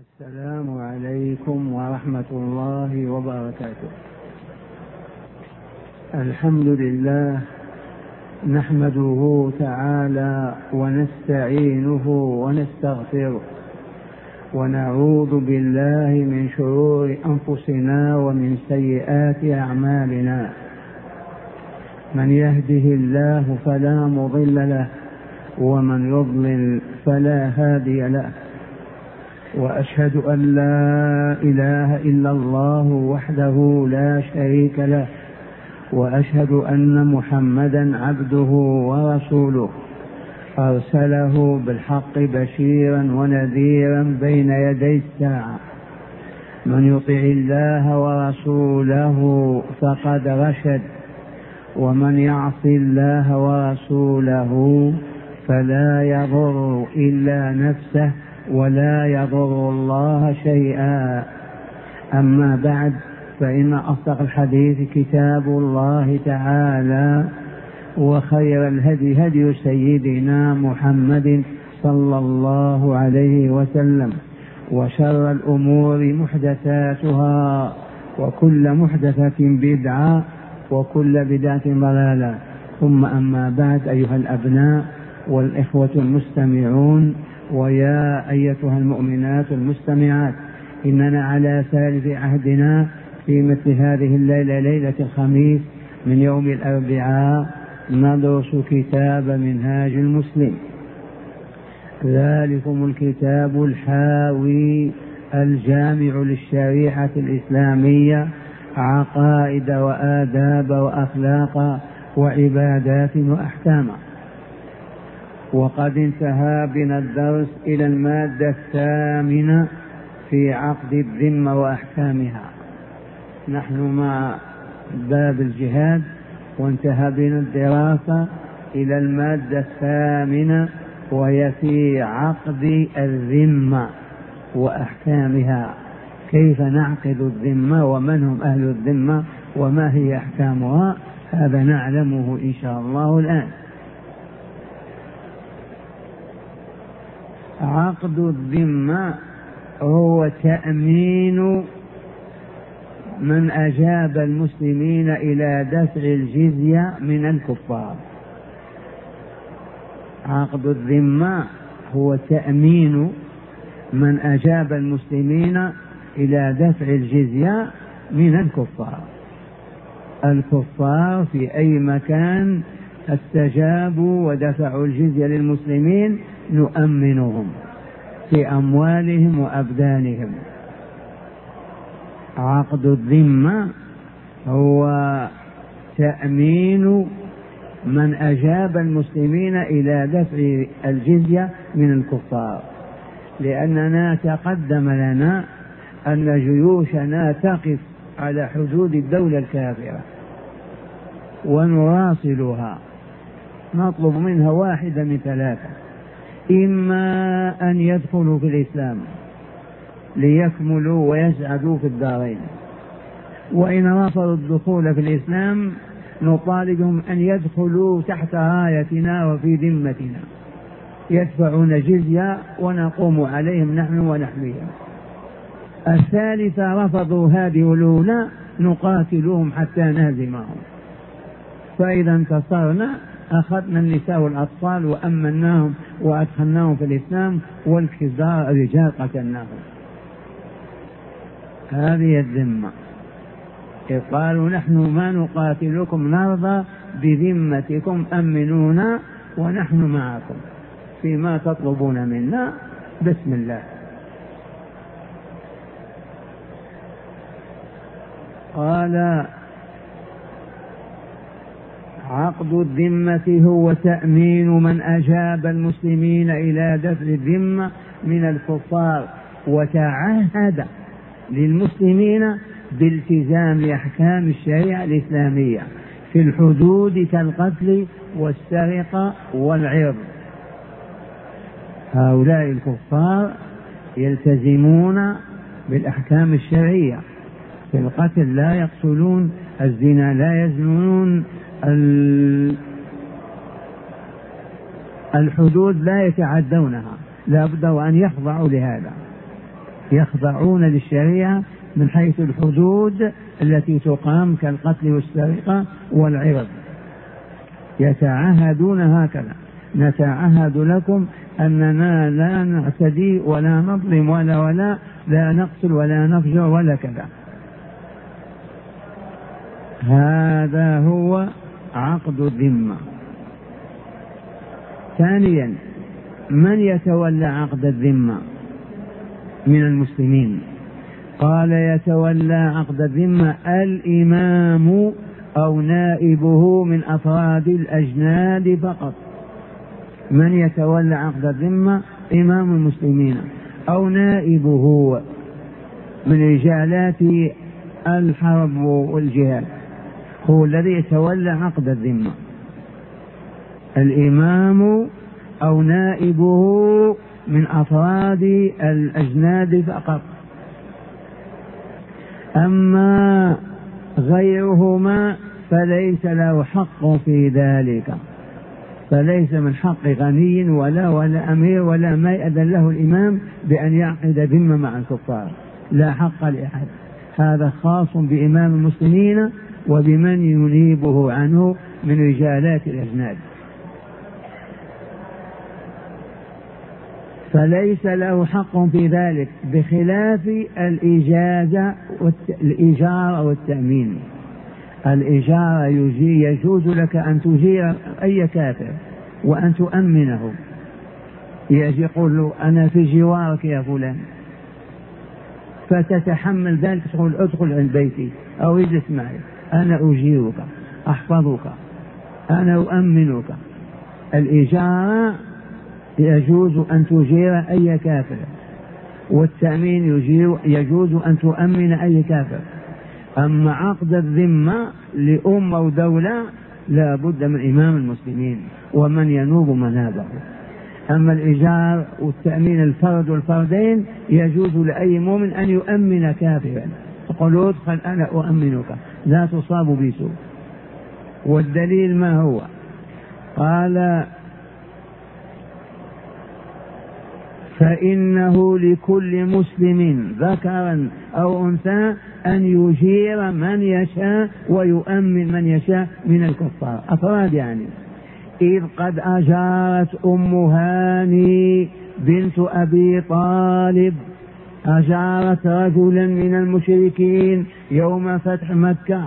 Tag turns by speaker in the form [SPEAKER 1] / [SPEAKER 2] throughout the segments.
[SPEAKER 1] السلام عليكم ورحمة الله وبركاته. الحمد لله نحمده تعالى ونستعينه ونستغفره ونعوذ بالله من شرور أنفسنا ومن سيئات أعمالنا. من يهده الله فلا مضل له ومن يضلل فلا هادي له، وأشهد أن لا إله إلا الله وحده لا شريك له، وأشهد أن محمدا عبده ورسوله أرسله بالحق بشيرا ونذيرا بين يدي الساعة. من يطع الله ورسوله فقد رشد، ومن يعص الله ورسوله فلا يضر إلا نفسه ولا يضر الله شيئا. أما بعد، فإن أصدق الحديث كتاب الله تعالى، وخير الهدي هدي سيدنا محمد صلى الله عليه وسلم، وشر الأمور محدثاتها، وكل محدثة بدعة، وكل بدعة ضلالة. ثم أما بعد، أيها الأبناء والإخوة المستمعون، ويا أيتها المؤمنات المستمعات، إننا على ثالث عهدنا في مثل هذه الليلة، ليلة الخميس من يوم الأربعاء، ندرس كتاب منهاج المسلم. ذلكم الكتاب الحاوي الجامع للشريعة الإسلامية، عقائد وآداب وأخلاق وعبادات وأحكام. وقد انتهى بنا الدرس إلى المادة الثامنة في عقد الذمة وأحكامها. نحن مع باب الجهاد، وانتهى بنا الدراسة إلى المادة الثامنة، وهي في عقد الذمة وأحكامها. كيف نعقد الذمة، ومن هم أهل الذمة، وما هي أحكامها، هذا نعلمه إن شاء الله الآن. عقد الذمة هو تأمين من أجاب المسلمين إلى دفع الجزية من الكفار. عقد الذمة هو تأمين من أجاب المسلمين إلى دفع الجزية من الكفار. الكفار في أي مكان استجابوا ودفعوا الجزية للمسلمين نؤمنهم في أموالهم وأبدانهم. عقد الذمة هو تأمين من أجاب المسلمين إلى دفع الجزية من الكفار، لأننا تقدم لنا أن جيوشنا تقف على حدود الدولة الكافرة ونراسلها، نطلب منها واحدة من ثلاثة: إما أن يدخلوا في الإسلام ليكملوا ويسعدوا في الدارين، وإن رفضوا الدخول في الإسلام نطالبهم أن يدخلوا تحت رايتنا وفي ذمتنا، يدفعون جزية ونقوم عليهم نحن ونحميهم. الثالثة رفضوا هذه الأولى نقاتلهم حتى نهزمهم، فإذا انتصرنا أخذنا النساء والأطفال وأمناهم وأدخلناهم في الإسلام، والكبار الرجال قتلناهم. هذه الذمة. قالوا نحن ما نقاتلكم، نرضى بذمتكم، أمنونا ونحن معكم فيما تطلبون منا، بسم الله. قال: عقد الذمة هو تأمين من أجاب المسلمين إلى دفع الذمة من الكفار، وتعهد للمسلمين بالتزام أحكام الشريعة الإسلامية في الحدود كالقتل والسرقة والعرض. هؤلاء الكفار يلتزمون بالأحكام الشرعية. في القتل لا يقتلون، الزنا لا يزنون، الحدود لا يتعدونها، لا بد وأن يخضعوا لهذا. يخضعون للشريعة من حيث الحدود التي تقام كالقتل والسرقة والعرض، يتعهدون هكذا: نتعهد لكم أننا لا نعتدي ولا نظلم ولا لا نقتل ولا نفجر ولا كذا. هذا هو عقد الذمة. ثانيا، من يتولى عقد الذمة من المسلمين؟ قال: يتولى عقد الذمة الإمام أو نائبه من أفراد الأجناد فقط. من يتولى عقد الذمة؟ إمام المسلمين أو نائبه من رجالات الحرب والجهاد، هو الذي يتولى عقد الذمة. الإمام أو نائبه من أفراد الأجناد فقط. أما غيرهما فليس له حق في ذلك، فليس من حق غني ولا أمير ولا ما يأذن له الإمام بأن يعقد ذمة مع الكفار، لا حق لأحد. هذا خاص بإمام المسلمين وبمن ينيبه عنه من رجالات الأجناد، فليس له حق في ذلك، بخلاف الإجارة والتأمين. الإجارة يجوز لك أن تجير أي كافر وأن تؤمنه، يجي يقول له: أنا في جوارك يا فلان، فتتحمل ذلك، تقول: ادخل عند بيتي أو اجلس معي، أنا أجيرك أحفظك أنا أؤمنك. الإجارة يجوز أن تجير أي كافر، والتأمين يجوز أن تؤمن أي كافر. أما عقد الذمة لأمة ودولة لا بد من إمام المسلمين ومن ينوب منابه. أما الإيجار والتأمين الفرد والفردين يجوز لأي مؤمن أن يؤمن كافرا، تقول: ادخل أنا أؤمنك لا تصاب بسوء. والدليل ما هو؟ قال: فإنه لكل مسلم ذكرا أو أنثى أن يجير من يشاء ويؤمن من يشاء من الكفار، أفراد يعني. إذ قد أجارت أم هاني بنت أبي طالب، أجارت رجلا من المشركين يوم فتح مكة،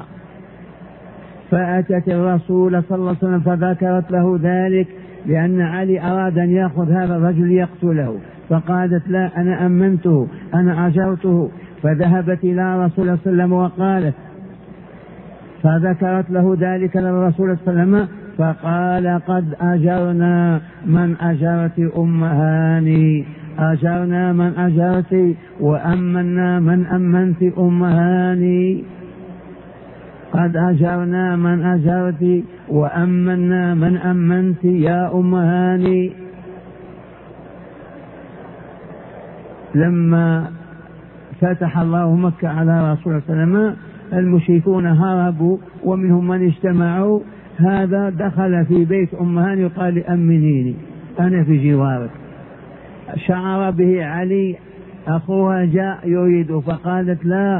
[SPEAKER 1] فأتت الرسول صلى الله عليه وسلم فذكرت له ذلك، لأن علي أراد أن يأخذ هذا الرجل يقتله، فقالت: لا، أنا أمنته، أنا أجرته. فذهبت إلى رسول الله صلى الله عليه وسلم وقالت، فذكرت له ذلك للرسول صلى الله عليه وسلم، فقال: قد أجرنا من أجرت أم هاني، أجرنا من أجرت وأمنا من أمنت أم هاني، قد أجرنا من أجرت وأمنا من أمنت يا أم هاني. لما فتح الله مكة على رسول الله صلى الله عليه وسلم المشركون هربوا ومنهم من اجتمعوا، هذا دخل في بيت أم هاني وقال: أمنيني أنا في جوارك. شعر به علي أخوها جاء يريد، فقالت: لا،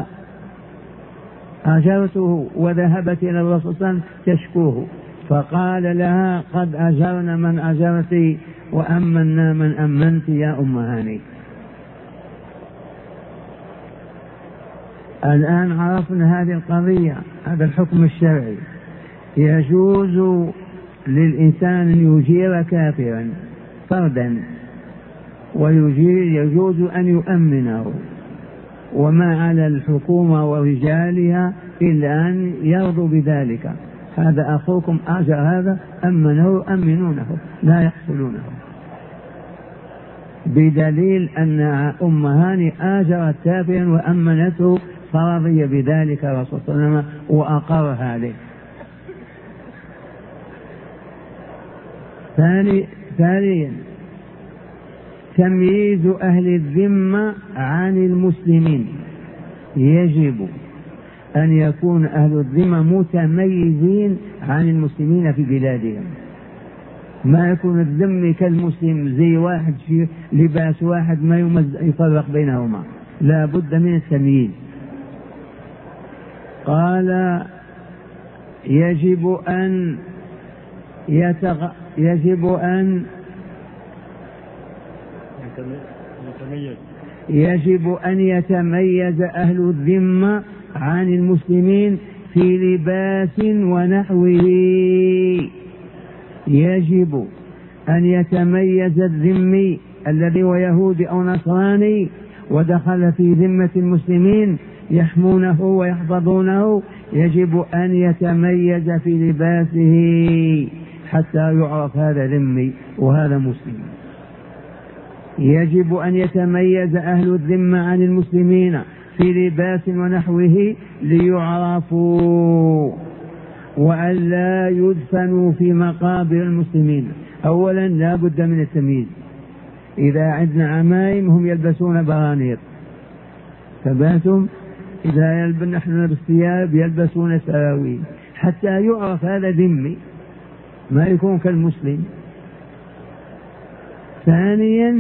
[SPEAKER 1] أجرته، وذهبت إلى الرسول صلى الله عليه وسلم تشكوه، فقال لها: قد أجرنا من أجرت وأمنا من أمنت يا أم هاني. الآن عرفنا هذه القضية، هذا الحكم الشرعي. يجوز للإنسان أن يجير كافرا فردا، ويجوز أن يؤمنه، وما على الحكومة ورجالها إلا أن يرضوا بذلك. هذا أخوكم أجر هذا، أمنه أمنونه لا يقتلونه، بدليل أن أم هاني آجرت كافرا وأمنته، فرضي بذلك الرسول صلى الله عليه وسلم وأقرها عليه. ثانيا، تمييز أهل الذمة عن المسلمين. يجب أن يكون أهل الذمة متميزين عن المسلمين في بلادهم، ما يكون الذم كالمسلم زي واحد في لباس واحد ما يفرق بينهما، لا بد من التمييز. قال يجب أن يتميز أهل الذمة عن المسلمين في لباس ونحوه. يجب أن يتميز الذمي الذي هو يهودي أو نصراني ودخل في ذمة المسلمين يحمونه ويحفظونه، يجب أن يتميز في لباسه حتى يعرف هذا ذمي وهذا مسلم. يجب أن يتميز أهل الذمة عن المسلمين في لباس ونحوه ليعرفوا، وأن لا يدفنوا في مقابر المسلمين. أولا لا بد من التمييز. إذا عندنا عمائم هم يلبسون برانيط، فباتم إذا نحن نلبس ثياب يلبسون سراويل حتى يعرف هذا ذمي ما يكون كالمسلم. ثانيا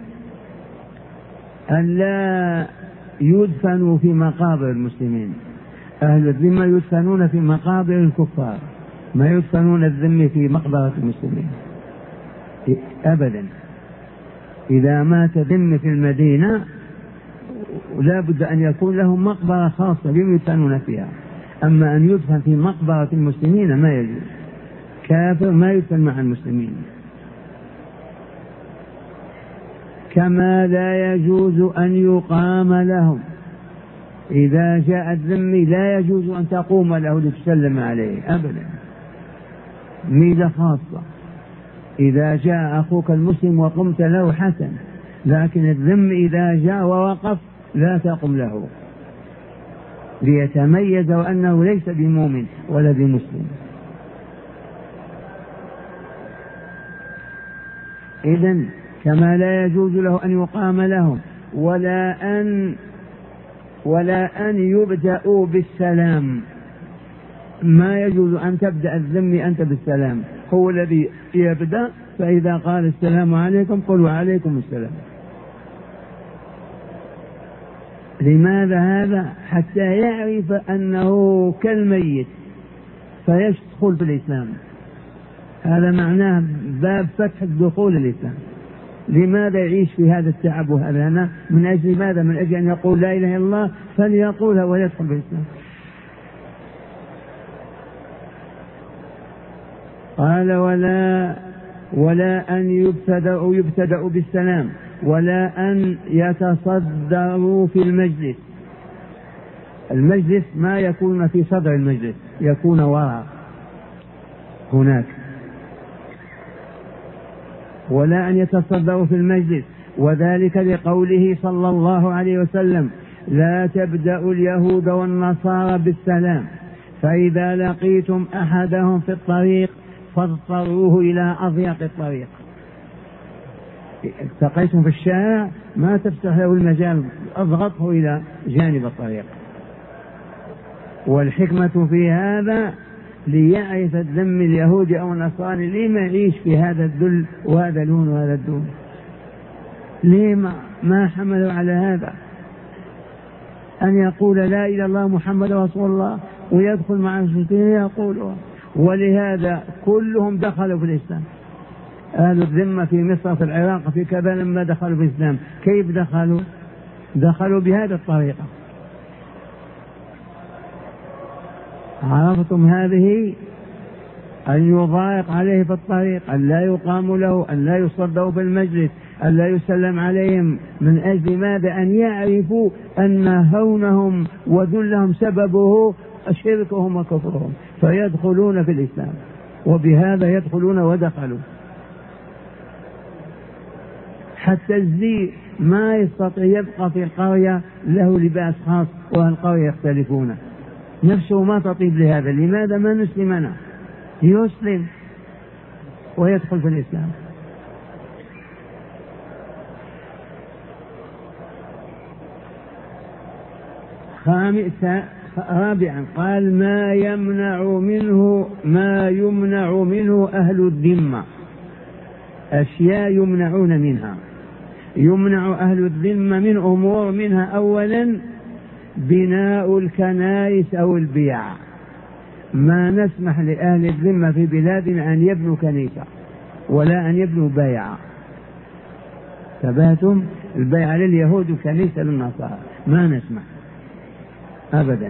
[SPEAKER 1] أن لا يدفنوا في مقابر المسلمين. أهل الذمة يدفنون في مقابر الكفار، ما يدفنون الذمي في مقبرة المسلمين أبدا. إذا مات ذمي في المدينة لا بد أن يكون لهم مقبرة خاصة بهم يدفنون فيها، أما أن يدفن في مقبرة المسلمين ما يجوز. كافر ما يدفن مع المسلمين. كما لا يجوز أن يقام لهم. إذا جاء الذمي لا يجوز أن تقوم له لتسلم عليه أبدا، ميزة خاصة. إذا جاء أخوك المسلم وقمت له حسن، لكن الذمي إذا جاء ووقف لا تقم له ليتميز وأنه ليس بمؤمن ولا بمسلم. إذن كما لا يجوز له أن يقام لهم ولا أن يبدأوا بالسلام. ما يجوز أن تبدأ الذمي أنت بالسلام، هو الذي يبدأ، فإذا قال السلام عليكم قل وعليكم السلام. لماذا هذا؟ حتى يعرف أنه كالميت فيدخل في الإسلام. هذا معناه باب فتح الدخول الإسلام. لماذا يعيش في هذا التعب وهذا؟ أنا من أجل ماذا؟ من أجل أن يقول لا إله إلا الله فليقولها ويدخل في الإسلام. قال ولا أن يبتدأ بالسلام، ولا أن يتصدروا في المجلس. المجلس ما يكون في صدر المجلس، يكون وراء هناك. ولا أن يتصدروا في المجلس، وذلك لقوله صلى الله عليه وسلم: لا تبدأوا اليهود والنصارى بالسلام، فإذا لقيتم أحدهم في الطريق فاضطروه إلى أضيق الطريق. التقيتم في الشارع ما تفتح له المجال، أضغطه إلى جانب الطريق. والحكمة في هذا ليعرف الذم اليهودي أو النصراني لما يعيش في هذا الذل وهذا اللون وهذا الدون، لما ما حملوا على هذا أن يقول لا إله إلا الله محمد رسول الله ويدخل مع المشركين يقولها. ولهذا كلهم دخلوا في الإسلام. أهل الذمة في مصر في العراق في كذا لما دخلوا في الإسلام كيف دخلوا؟ دخلوا بهذه الطريقة. عرفتم هذه؟ أن يضايق عليه في الطريق، أن لا يقام له، أن لا يصدوا في المجلس، أن لا يسلم عليهم. من أجل ماذا؟ أن يعرفوا أن هونهم وذلهم سببه شركهم وكفرهم، فيدخلون في الإسلام، وبهذا يدخلون ودخلوا. حتى الزي ما يستطيع يبقى في القرية له لباس خاص والقرية يختلفون، نفسه ما تطيب لهذا. لماذا ما نسلمنا؟ يسلم ويدخل في الإسلام. رابعا قال ما يمنع منه أهل الذمة. أشياء يمنعون منها. يمنع أهل الذمة من أمور، منها أولا بناء الكنائس أو البيع. ما نسمح لأهل الذمة في بلادنا أن يبنوا كنيسة ولا أن يبنوا بيعة. تبهتم؟ البيعة لليهود وكنيسة للنصارى، ما نسمح أبدا.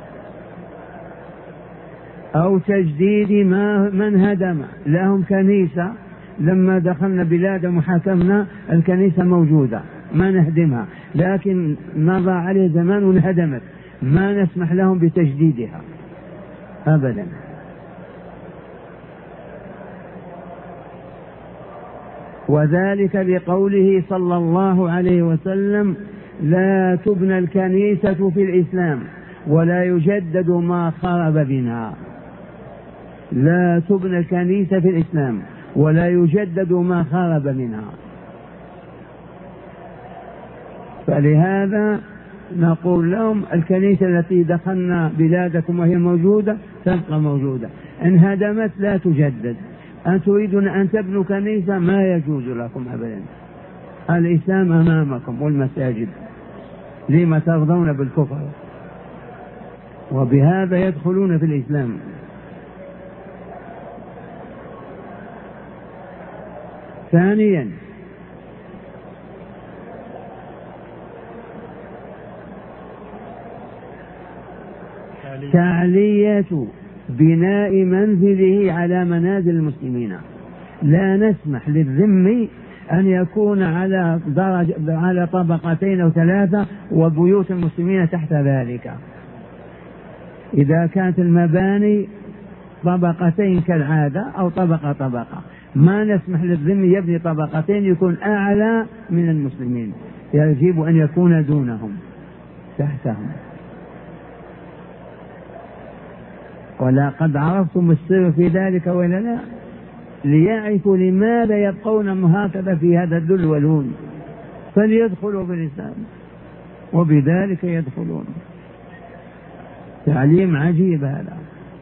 [SPEAKER 1] أو تجديد من هدم لهم كنيسة، لما دخلنا بلادهم وحكمنا الكنيسة موجودة ما نهدمها، لكن مضى عليه زمان وانهدمت، ما نسمح لهم بتجديدها أبدا. وذلك لقوله صلى الله عليه وسلم: لا تبنى الكنيسة في الإسلام ولا يجدد ما خرب منها. لا تبنى الكنيسة في الإسلام ولا يجدد ما خرب منها. فلهذا نقول لهم الكنيسة التي دخلنا بلادكم وهي موجودة تبقى موجودة، إن هدمت لا تجدد. أن تريدون أن تبنوا كنيسة ما يجوز لكم أبدا. الإسلام أمامكم والمساجد، لما ترضون بالكفر؟ وبهذا يدخلون في الإسلام. ثانيا تعلية بناء منزله على منازل المسلمين. لا نسمح للذمي أن يكون على طبقتين أو ثلاثة وبيوت المسلمين تحت ذلك. إذا كانت المباني طبقتين كالعادة أو طبقة، ما نسمح للذمي يبني طبقتين يكون أعلى من المسلمين، يجب أن يكون دونهم تحتهم. ولقد عرفتم السر في ذلك ولا لا؟ ليعرفوا لماذا يبقون هكذا في هذا الذل والهون، فليدخلوا بالإسلام وبذلك يدخلون. تعليم عجيب هذا.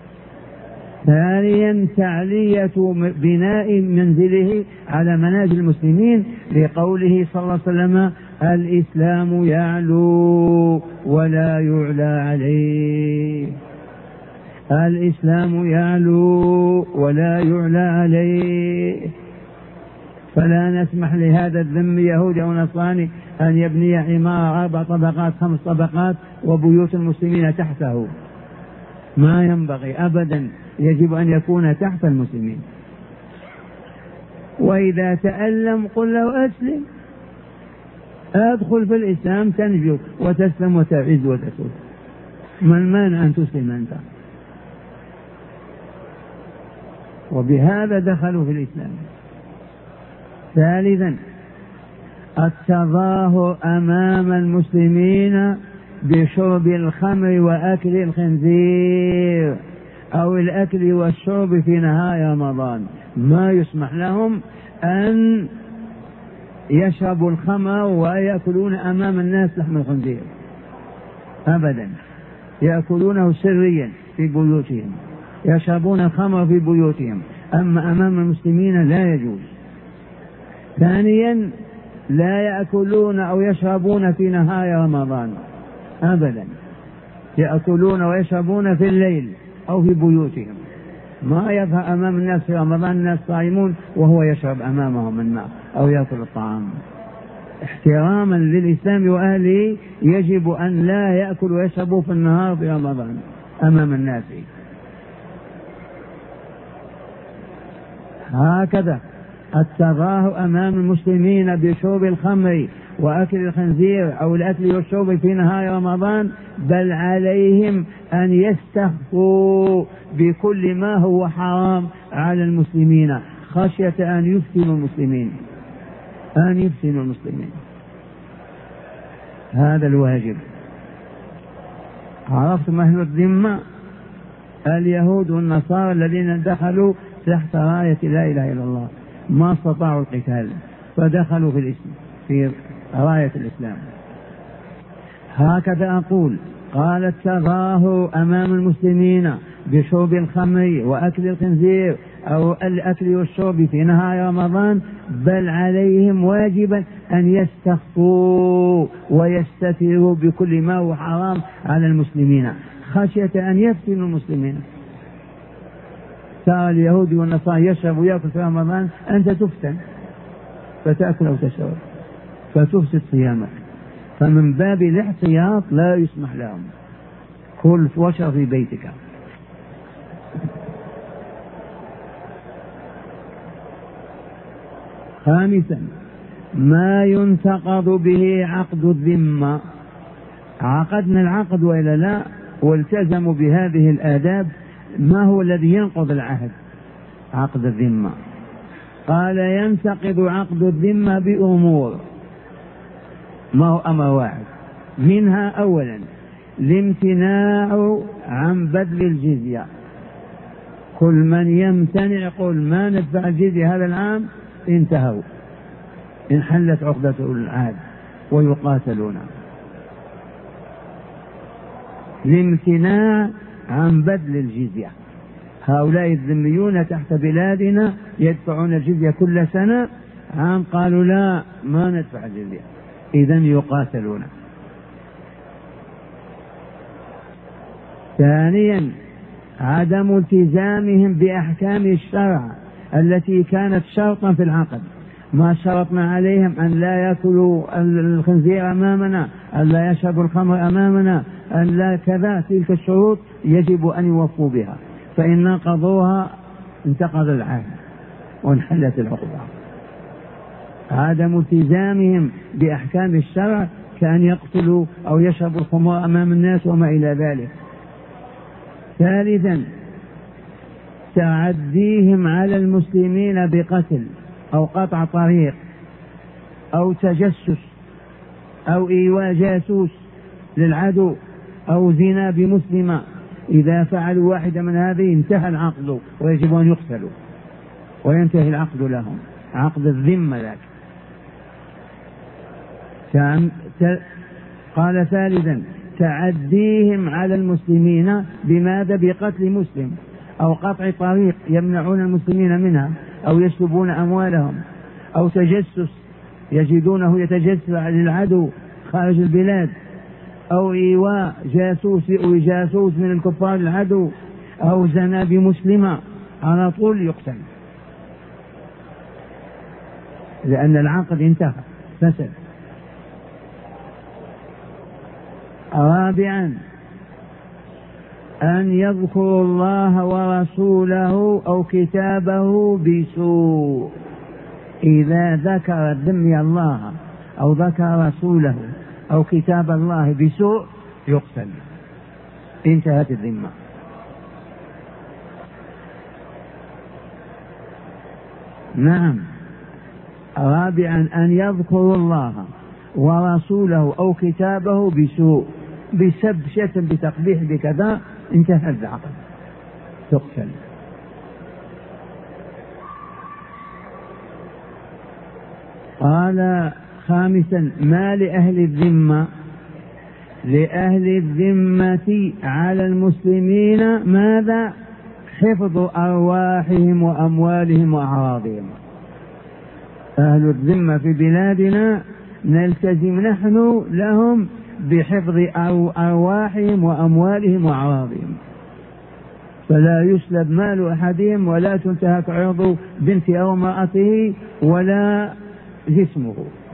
[SPEAKER 1] ثانيا تعلية بناء منزله على منازل المسلمين، لقوله صلى الله عليه وسلم: الإسلام يعلو ولا يعلى عليه. الإسلام يعلو ولا يعلى عليه. فلا نسمح لهذا الذم يهودي أو نصراني أن يبني عمارة 4 طبقات 5 طبقات وبيوت المسلمين تحته، ما ينبغي أبدا، يجب أن يكون تحت المسلمين. وإذا تألم قل له: أسلم، أدخل في الإسلام تنجو وتسلم وتعز وتسود. ما المانع أن تسلم أنت؟ وبهذا دخلوا في الإسلام. ثالثا التظاهر أمام المسلمين بشرب الخمر وأكل الخنزير أو الأكل والشرب في نهار رمضان. ما يسمح لهم أن يشربوا الخمر ويأكلون أمام الناس لحم الخنزير أبدا، يأكلونه سريا في بيوتهم، يشربون الخمر في بيوتهم، أما أمام المسلمين لا يجوز. ثانيا لا يأكلون أو يشربون في نهار رمضان أبدا، يأكلون ويشربون في الليل أو في بيوتهم، ما يظهر أمام الناس في رمضان الناس صائمون وهو يشرب أمامهم الماء أو يأكل الطعام. احتراما للإسلام وأهله يجب أن لا يأكل ويشربوا في النهار في رمضان أمام الناس. هكذا التظاهر أمام المسلمين بشرب الخمر وأكل الخنزير أو الأكل والشرب في نهار رمضان، بل عليهم أن يستخفوا بكل ما هو حرام على المسلمين خشية أن يفتنوا المسلمين. هذا الواجب. عرفتم أهل الذمة اليهود والنصارى الذين دخلوا تحت راية لا إله إلا الله، ما استطاعوا القتال فدخلوا في الإسلام في راية الإسلام. هكذا أقول: قال التظاهر أمام المسلمين بشرب الخمر وأكل الخنزير أو الأكل والشرب في نهار رمضان، بل عليهم واجبا أن يستخفوا ويستتروا بكل ما هو حرام على المسلمين خشية أن يفتنوا المسلمين. ترى اليهود والنصارى يشرب ويأكل في رمضان، أنت تفتن فتأكل أو تشرب فتفسد صيامك. فمن باب الاحتياط لا يسمح لهم، كل واشرب في بيتك. خامسا ما ينتقض به عقد الذمة. عقدنا العقد وإلا لا، والتزموا بهذه الآداب. ما هو الذي ينقض العهد؟ عقد الذمة. قال ينتقض عقد الذمة بأمور، ما هو أمر واحد منها. أولا الامتناع عن بذل الجزية، كل من يمتنع يقول ما ندفع الجزية هذا العام انتهوا، انحلت عقدة العهد ويقاتلون. الامتناع عن بذل الجزية، هؤلاء الذميون تحت بلادنا يدفعون الجزية كل سنة، عام قالوا لا ما ندفع الجزية، إذن يقاتلون. ثانيا عدم التزامهم بأحكام الشرع التي كانت شرطا في العقد. ما شرطنا عليهم أن لا يأكلوا الخنزير أمامنا، أن لا يشربوا الخمر أمامنا، أن لا كذا، تلك الشروط يجب أن يوفوا بها، فإن نقضوها انتقض العهد وانحلت العقدة. عدم التزامهم بأحكام الشرع كأن يقتلوا أو يشربوا الخمر أمام الناس وما إلى ذلك. ثالثا تعديهم على المسلمين بقتل أو قطع طريق أو تجسس أو إيواء جاسوس للعدو أو زنا بمسلمة. إذا فعلوا واحدة من هذه انتهى العقد ويجب أن يقتلوا وينتهي العقد لهم، عقد الذمة ذاك. قال ثالثا تعديهم على المسلمين بماذا؟ بقتل مسلم أو قطع طريق يمنعون المسلمين منها أو يسلبون أموالهم، أو تجسس يجدونه يتجسس للعدو خارج البلاد، أو إيواء جاسوس من الكفار العدو، أو زنا بمسلمة، على طول يقتل لأن العقد انتهى فسد. رابعا أن يذكر الله ورسوله أو كتابه بسوء. إذا ذكر الذمي الله أو ذكر رسوله أو كتاب الله بسوء يقتل، انتهت الذمة. نعم. رابعا أن يذكر الله ورسوله أو كتابه بسوء، بسب، شتم، بتقبيح، بكذا، انتهى العقد، تقتل. قال خامسا ما لأهل الذمة. لأهل الذمة على المسلمين ماذا؟ حفظ أرواحهم وأموالهم وأعراضهم. أهل الذمة في بلادنا نلتزم نحن لهم بحفظ أرواحهم وأموالهم وأعراضهم، فلا يسلب مال أحدهم ولا تنتهك عرض بنت أو امرأته ولا جسمه.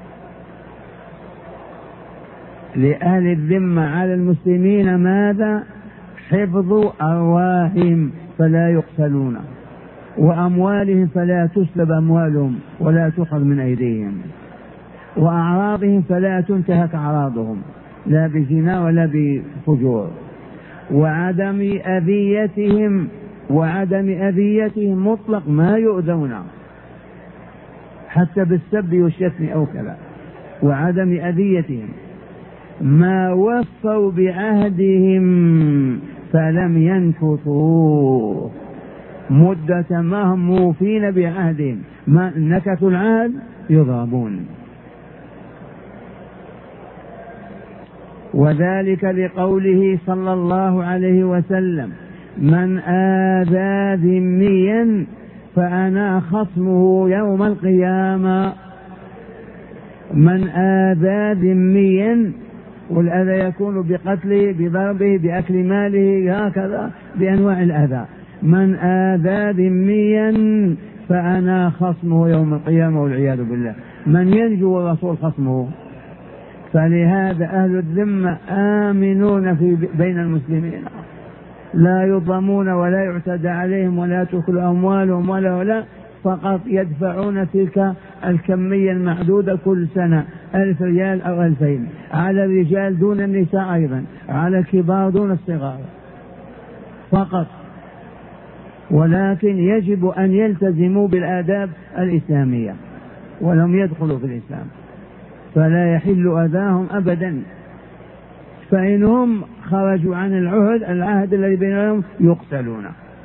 [SPEAKER 1] لأهل الذمة على المسلمين ماذا؟ حفظ أرواحهم فلا يقتلون، وأموالهم فلا تسلب أموالهم ولا تؤخذ من أيديهم، وأعراضهم فلا تنتهك أعراضهم لا بزنا ولا بفجور، وعدم أذيتهم مطلق، ما يؤذون حتى بالسب والشتم أو كذا، وعدم أذيتهم. ما وفوا بعهدهم فلم ينكثوا، مدة ما هم موفين بعهدهم، ما نكثوا العهد يضربون. وذلك لقوله صلى الله عليه وسلم من آذى ذميا فأنا خصمه يوم القيامة. من آذى ذميا، والأذى يكون بقتله، بضربه، بأكل ماله، هكذا بأنواع الأذى. من آذى ذميا فأنا خصمه يوم القيامة والعياذ بالله. من ينجو الرسول خصمه؟ فلهذا أهل الذمة آمنون بين المسلمين، لا يضمون ولا يعتدى عليهم ولا تأكل أموالهم ولا فقط يدفعون تلك الكمية المعدودة كل سنة 1000 ريال أو 2000 على الرجال دون النساء، أيضا على الكبار دون الصغار فقط. ولكن يجب أن يلتزموا بالآداب الإسلامية ولم يدخلوا في الإسلام، فلا يحل أذاهم أبدا. فإنهم خرجوا عن العهد الذي بينهم يقتلون.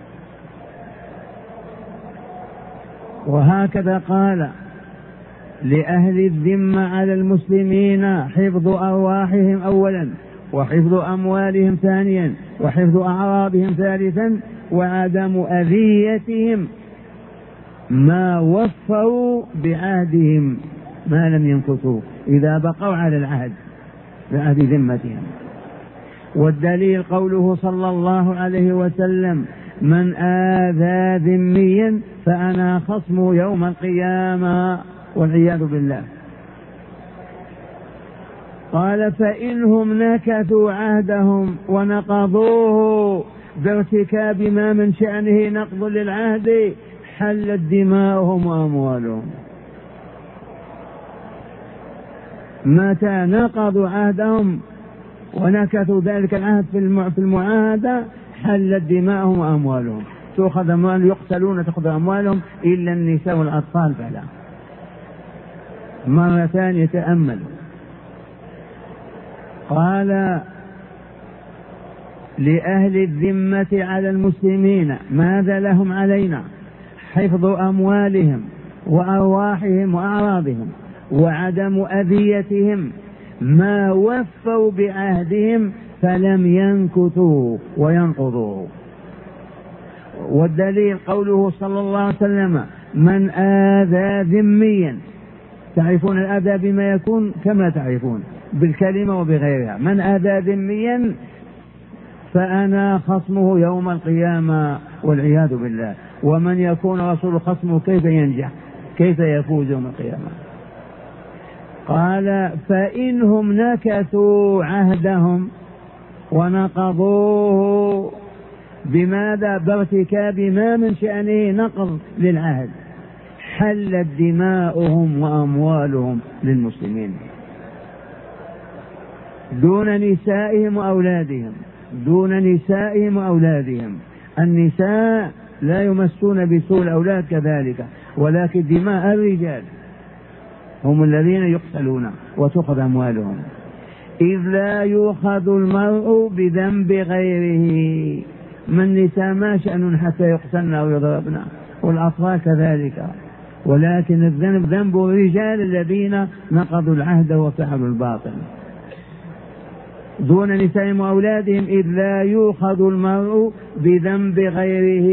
[SPEAKER 1] وهكذا قال: لأهل الذمة على المسلمين حفظ أرواحهم أولا، وحفظ أموالهم ثانيا، وحفظ أعراضهم ثالثا، وعدم أذيتهم ما وفوا بعهدهم ما لم ينكثوا، إذا بقوا على العهد بعهد ذمتهم. والدليل قوله صلى الله عليه وسلم: من آذى ذميا فأنا خصمه يوم القيامة والعياذ بالله. قال: فإنهم نكثوا عهدهم ونقضوه بارتكاب ما من شأنه نقض للعهد حلت دماؤهم وأموالهم. متى نقضوا عهدهم ونكثوا ذلك العهد في المعاهدة حلت دماؤهم وأموالهم، تأخذ أموالهم، يقتلون تأخذ أموالهم إلا النساء والأطفال فلا. مرة ثانية تأملوا. قال: لأهل الذمة على المسلمين ماذا لهم علينا؟ حفظ أموالهم وأرواحهم وأعراضهم، وعدم أذيتهم ما وفوا بعهدهم فلم ينكثوا وينقضوه. والدليل قوله صلى الله عليه وسلم: من آذى ذميا. تعرفون الأذى بما يكون كما تعرفون بالكلمة وبغيرها. من آذى ذميا فأنا خصمه يوم القيامة والعياذ بالله. ومن يكون رسول خصمه كيف ينجح؟ كيف يفوز يوم القيامة؟ قال: فإنهم نكثوا عهدهم ونقضوه بماذا؟ بارتكاب ما من شأنه نقض للعهد حلت دماؤهم وأموالهم للمسلمين دون نسائهم وأولادهم. دون نسائهم وأولادهم. النساء لا يمسون بسوء الأولاد كذلك، ولكن دماء الرجال هم الذين يقتلون وتأخذ أموالهم. إذ لا يؤخذ المرء بذنب غيره. من النساء ما شأن حتى يقتلن أو يضربن، والأطفال كذلك، ولكن الذنب ذنب الرجال الذين نقضوا العهد وفعلوا الباطل. دون نسائهم وأولادهم. إذ لا يؤخذ المرء بذنب غيره.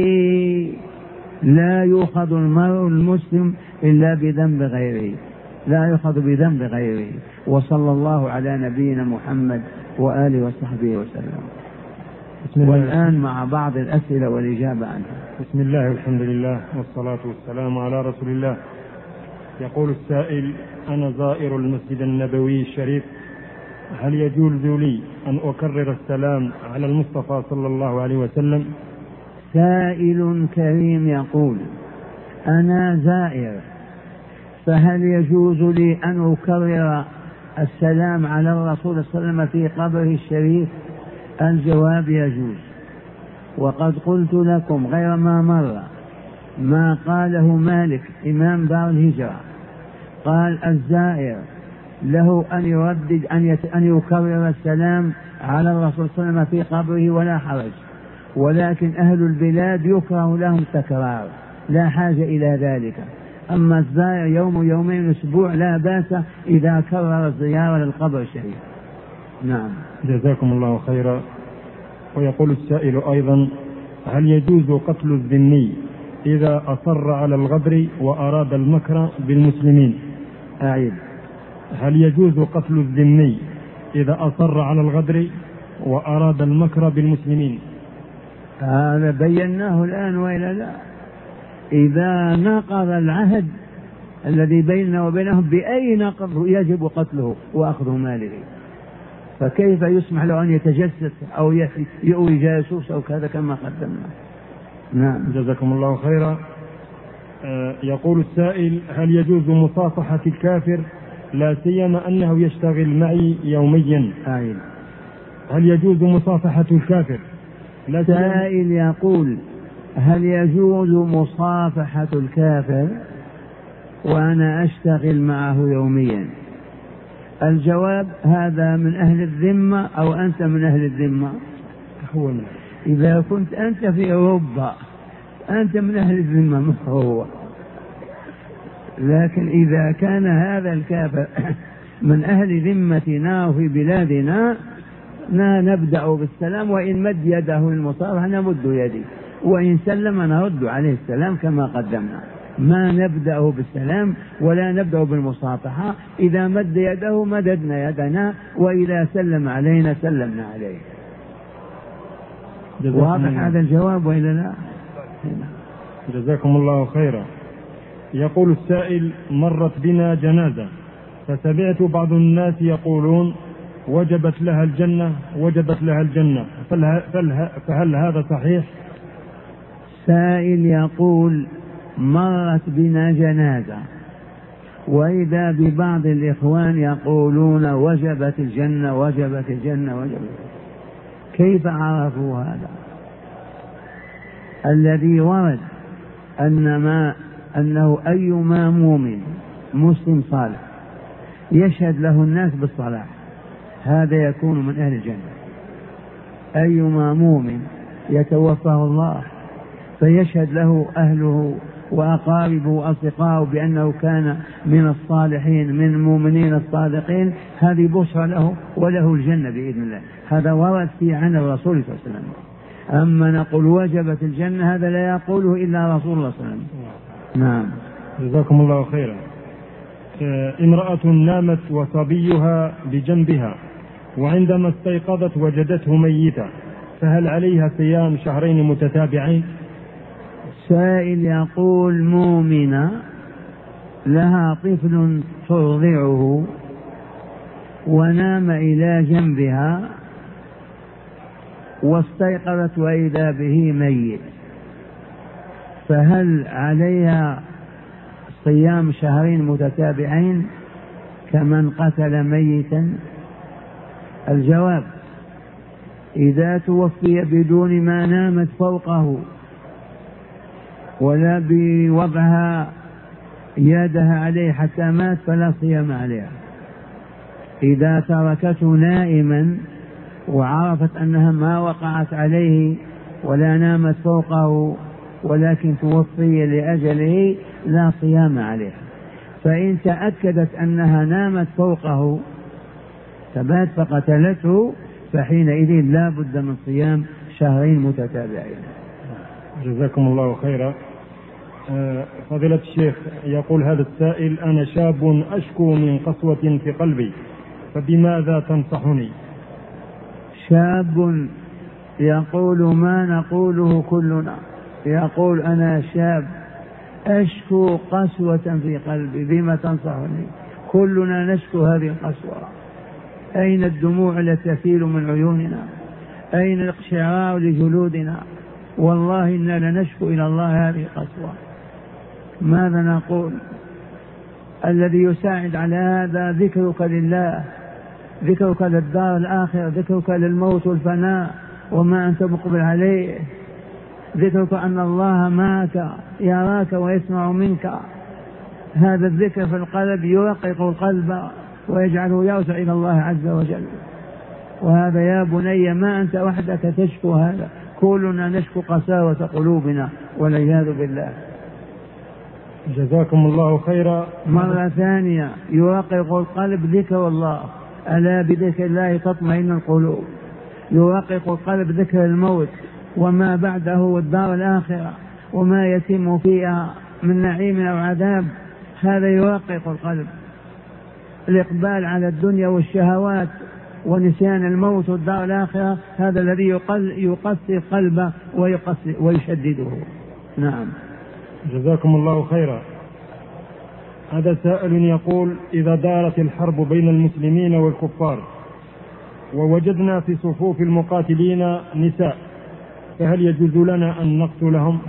[SPEAKER 1] لا يؤخذ المرء المسلم إلا بذنب غيره، لا يؤخذ بذنب غيره. وصلى الله على نبينا محمد وآله وصحبه وسلم. والآن مع بعض الأسئلة والإجابة عنها.
[SPEAKER 2] بسم الله والحمد لله والصلاة والسلام على رسول الله. يقول السائل: أنا زائر المسجد النبوي الشريف، هل يجوز لي أن أكرر السلام على المصطفى صلى الله عليه وسلم؟
[SPEAKER 1] سائل كريم يقول: أنا زائر، فهل يجوز لي أن أكرر السلام على الرسول صلى الله عليه وسلم في قبره الشريف؟ الجواب: يجوز. وقد قلت لكم غير ما مر ما قاله مالك إمام دار الهجرة، قال: الزائر له أن يردد أن يكرر السلام على الرسول صلى الله عليه وسلم في قبره ولا حرج، ولكن أهل البلاد يكره لهم التكرار، لا حاجة إلى ذلك. أما الزائر يوم يومين أسبوع لا بأس إذا كرر الزيارة للقبر الشريف. نعم.
[SPEAKER 2] جزاكم الله خيرا. ويقول السائل أيضا: هل يجوز قتل الذمي إذا أصر على الغدر وأراد المكر بالمسلمين؟
[SPEAKER 1] أعيد.
[SPEAKER 2] هل يجوز قتل الذمي إذا أصر على الغدر وأراد المكر بالمسلمين؟
[SPEAKER 1] هذا بيناه الآن وإلا لا؟ إذا نقض العهد الذي بيننا وبينهم بأي نقض يجب قتله وأخذ ماله، فكيف يسمح له أن يتجسس أو يؤوي جاسوس أو كذا كما قدمنا. نعم.
[SPEAKER 2] جزاكم الله خيرا. يقول السائل: هل يجوز مصافحة الكافر لا سيما أنه يشتغل معي يوميا؟ هل يجوز مصافحة الكافر؟
[SPEAKER 1] سائل يقول: هل يجوز مصافحة الكافر وأنا أشتغل معه يوميا؟ الجواب: هذا من أهل الذمة أو أنت من أهل الذمة؟
[SPEAKER 2] هو.
[SPEAKER 1] إذا كنت أنت في أوروبا أنت من أهل الذمة ما هو. لكن إذا كان هذا الكافر من أهل ذمتنا وفي بلادنا نبدأ بالسلام، وإن مد يده للمصافحة نمد يدي، وإن سلم نرد عليه السلام كما قدمنا. ما نبدأ بالسلام ولا نبدأ بالمصافحة. إذا مد يده مددنا يدنا، وإذا سلم علينا سلمنا عليه. واضح هذا الجواب وإلا لا؟
[SPEAKER 2] جزاكم الله خيرا. يقول السائل: مرت بنا جنازة فسمعت بعض الناس يقولون وجبت لها الجنة وجبت لها الجنة، فهل هذا صحيح؟
[SPEAKER 1] سائل يقول: مرت بنا جنازة وإذا ببعض الإخوان يقولون وجبت الجنة وجبت الجنة وجبت. كيف عرفوا هذا؟ الذي ورد أنه أيما مؤمن مسلم صالح يشهد له الناس بالصلاح هذا يكون من أهل الجنة. أيما مؤمن يتوفاه الله فيشهد له أهله وأقاربه وأصدقائه بأنه كان من الصالحين من المؤمنين الصادقين، هذه بشرى له وله الجنة بإذن الله. هذا ورد فيه عن الرسول صلى الله عليه وسلم. أما نقول وجبت الجنة هذا لا يقوله إلا رسول الله صلى الله عليه وسلم. نعم.
[SPEAKER 2] جزاكم الله خيرا. امرأة نامت وصبيها بجنبها وعندما استيقظت وجدته ميتا، فهل عليها صيام شهرين متتابعين؟
[SPEAKER 1] سائل يقول: مؤمنة لها طفل ترضعه ونام إلى جنبها واستيقظت وإذا به ميت، فهل عليها صيام شهرين متتابعين كمن قتل ميتا؟ الجواب: إذا توفي بدون ما نامت فوقه ولا بوضعها يدها عليه حتى مات فلا صيام عليها. إذا تركته نائما وعرفت أنها ما وقعت عليه ولا نامت فوقه ولكن توفي لأجله لا صيام عليها. فإن تأكدت أنها نامت فوقه ثبات فقتلته فحينئذ لا بد من صيام شهرين متتابعين.
[SPEAKER 2] جزاكم الله خيرا. فضيلة الشيخ، يقول هذا السائل: أنا شاب أشكو من قسوة في قلبي، فبماذا تنصحني؟
[SPEAKER 1] شاب يقول ما نقوله كلنا، يقول أنا شاب أشكو قسوة في قلبي، بما تنصحني؟ كلنا نشكو هذه القسوة. أين الدموع التي تسيل من عيوننا؟ أين الاقشعار لجلودنا؟ والله إننا لنشكو إلى الله هذه القسوة. ماذا نقول؟ الذي يساعد على هذا ذكرك لله، ذكرك للدار الآخرة، ذكرك للموت والفناء وما أنت مقبل عليه، ذكرك أن الله معك يراك ويسمع منك. هذا الذكر في القلب يرقق القلب ويجعله يرجع إلى الله عز وجل. وهذا يا بني ما أنت وحدك تشكو هذا، كلنا نشكو قساوة قلوبنا والعياذ بالله.
[SPEAKER 2] جزاكم الله خيرا.
[SPEAKER 1] مرة ثانية يرقق القلب ذكر الله، ألا بذكر الله تطمئن القلوب. يرقق القلب ذكر الموت وما بعده والدار الآخرة، وما يتم فيها من نعيم أو عذاب، هذا يرقق القلب. الإقبال على الدنيا والشهوات ونسيان الموت والدار الآخرة هذا الذي يقسي قلبه ويشدده. نعم.
[SPEAKER 2] جزاكم الله خيرا. هذا سائل يقول: إذا دارت الحرب بين المسلمين والكفار ووجدنا في صفوف المقاتلين نساء فهل يجوز لنا أن نقتلهم؟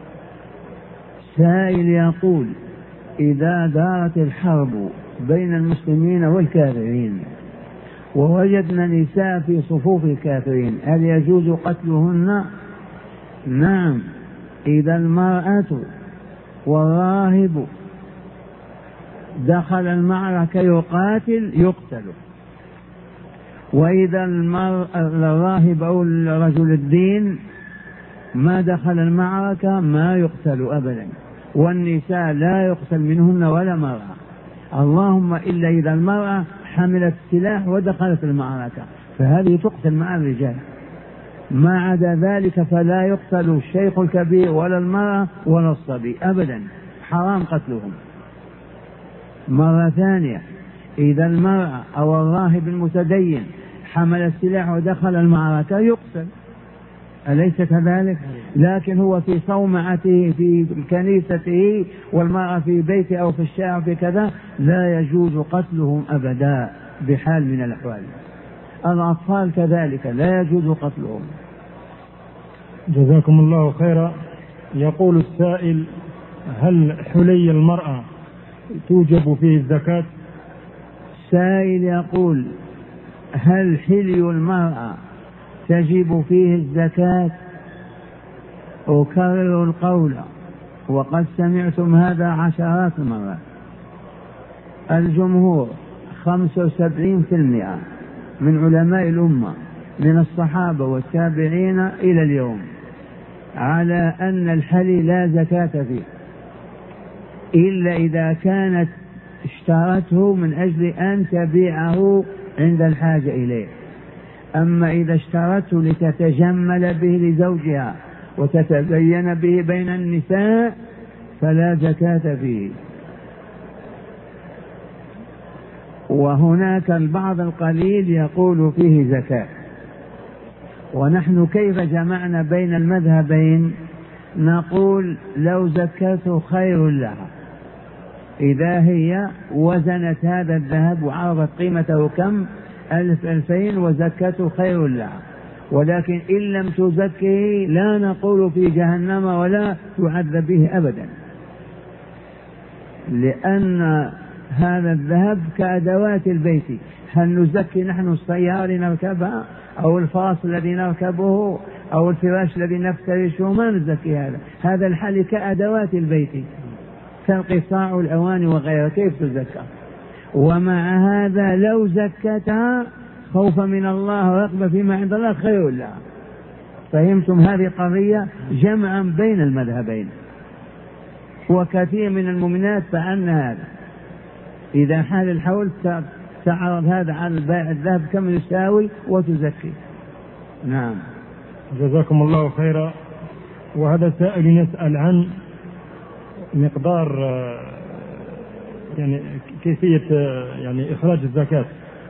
[SPEAKER 1] سائل يقول: إذا دارت الحرب بين المسلمين والكافرين ووجدنا نساء في صفوف الكافرين هل يجوز قتلهن؟ نعم، إذا المرأة والراهب دخل المعركة يقاتل يقتل، وإذا الراهب أو رجل الدين ما دخل المعركة ما يقتل أبدا، والنساء لا يقتل منهن ولا مرأة، اللهم إلا إذا المرأة حملت السلاح ودخلت المعركة فهذه تقتل مع الرجال، ما عدا ذلك فلا يقتل الشيخ الكبير ولا المرأة ولا الصبي أبدا، حرام قتلهم. مرة ثانية، إذا المرأة أو الراهب المتدين حمل السلاح ودخل المعركة يقتل، أليس كذلك؟ لكن هو في صومعته في كنيسته والمرأة في بيته أو في الشارع في كذا لا يجوز قتلهم أبدا بحال من الأحوال. الأطفال كذلك لا يجوز قتلهم.
[SPEAKER 2] جزاكم الله خيرا. يقول السائل: هل حلي المرأة توجب فيه الزكاة؟
[SPEAKER 1] سائل يقول: هل حلي المرأة تجب فيه الزكاة؟ أكرر القول وقد سمعتم هذا عشرات المرات. الجمهور 75% من علماء الأمة من الصحابة والتابعين إلى اليوم على أن الحلي لا زكاة فيه إلا إذا كانت اشترته من أجل أن تبيعه عند الحاجة إليه. أما إذا اشترته لتتجمل به لزوجها وتتزين به بين النساء فلا زكاة فيه. وهناك البعض القليل يقول فيه زكاة. ونحن كيف جمعنا بين المذهبين؟ نقول لو زكاته خير لها، إذا هي وزنت هذا الذهب وعرفت قيمته كم 1000-2000 وزكاته خير لها، ولكن إن لم تزكه لا نقول في جهنم ولا تعذب به أبدا، لأن هذا الذهب كأدوات البيت. هل نزكي نحن السيارة نركبها أو الفرس الذي نركبه أو الفراش الذي نفترشه؟ ما نزكي هذا الحل كأدوات البيت كالقصاع والأواني وغيرها، كيف تزكى؟ ومع هذا لو زكتها خوفا من الله ورغبة فيما عند الله خير لها. فهمتم هذه قضية جمعا بين المذهبين. وكثير من المؤمنات فعلن هذا، إذا حال الحول تعرض هذا على البائع الذهب كم يساوي وتزكي. نعم.
[SPEAKER 2] جزاكم الله خيرا. وهذا سائل يسأل عن مقدار يعني كيفية يعني إخراج الزكاة.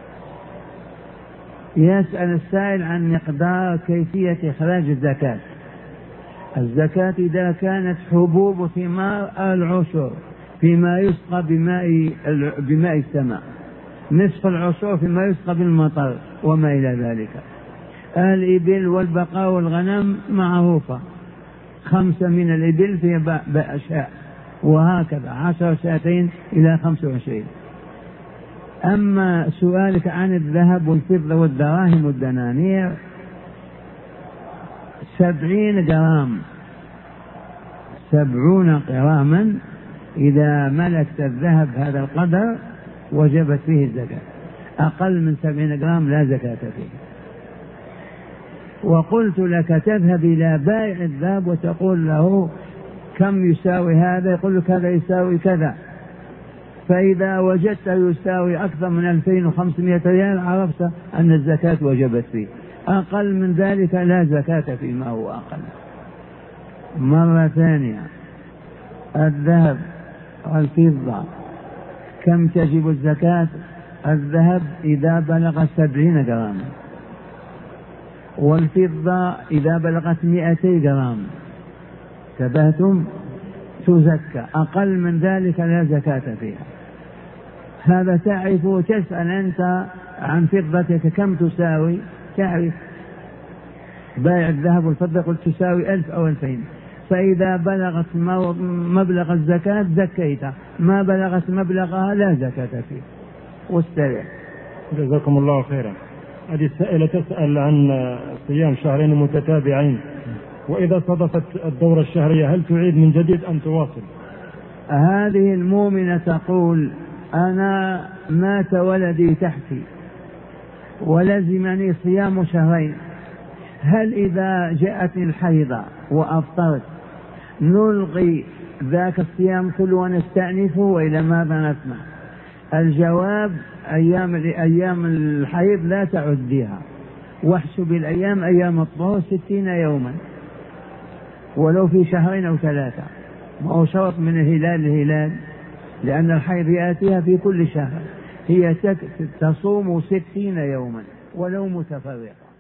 [SPEAKER 1] يسأل السائل عن مقدار كيفية إخراج الزكاة. الزكاة إذا كانت حبوب ثمار العشر فيما يسقى بماء السماء، نصف العشر فيما يسقى بالمطر وما إلى ذلك. الإبل والبقر والغنم معروفة، 5 من الإبل في بأشاء، وهكذا 10 شاتين إلى 25. أما سؤالك عن الذهب والفضة والدراهم والدنانير 70 جرام 70 جراما إذا ملكت الذهب هذا القدر وجبت فيه الزكاة، أقل من 70 جرام لا زكاة فيه. وقلت لك تذهب إلى بائع الذهب وتقول له كم يساوي هذا؟ يقول لك هذا يساوي كذا، فإذا وجدت يساوي أكثر من 2500 ريال عرفت أن الزكاة وجبت فيه. أقل من ذلك لا زكاة فيما هو أقل. مرة ثانية، الذهب والفضة كم تجب الزكاة؟ الذهب إذا بلغ 70 جرام، والفضة إذا بلغت 200 جرام، انتبهتم؟ تزكى، أقل من ذلك لا زكاة فيها. هذا تعرف، تسأل أنت عن فضتك كم تساوي، تعرف بائع الذهب والفضة قلت تساوي 1000 أو 2000، فإذا بلغت مبلغ الزكاة زكيتها، ما بلغت مبلغها لا زكاة فيه. واستريح.
[SPEAKER 2] جزاكم الله خيرا. هذه السائلة تسأل عن صيام شهرين متتابعين، وإذا صدفت الدورة الشهرية هل تعيد من جديد أم تواصل؟
[SPEAKER 1] هذه المؤمنة تقول أنا مات ولدي تحتي ولزمني صيام شهرين، هل إذا جاءتني الحيضة وأفطرت نلغي ذاك الصيام كله ونستأنفه وإلى ماذا نسمع؟ الجواب أيام الحيض لا تعد بها، واحسب الأيام أيام الطهور 60 يوما ولو في شهرين أو 3، ما هو شرط من الهلال للهلال، لأن الحيض يأتيها في كل شهر، هي تصوم 60 يوما ولو متفرقة.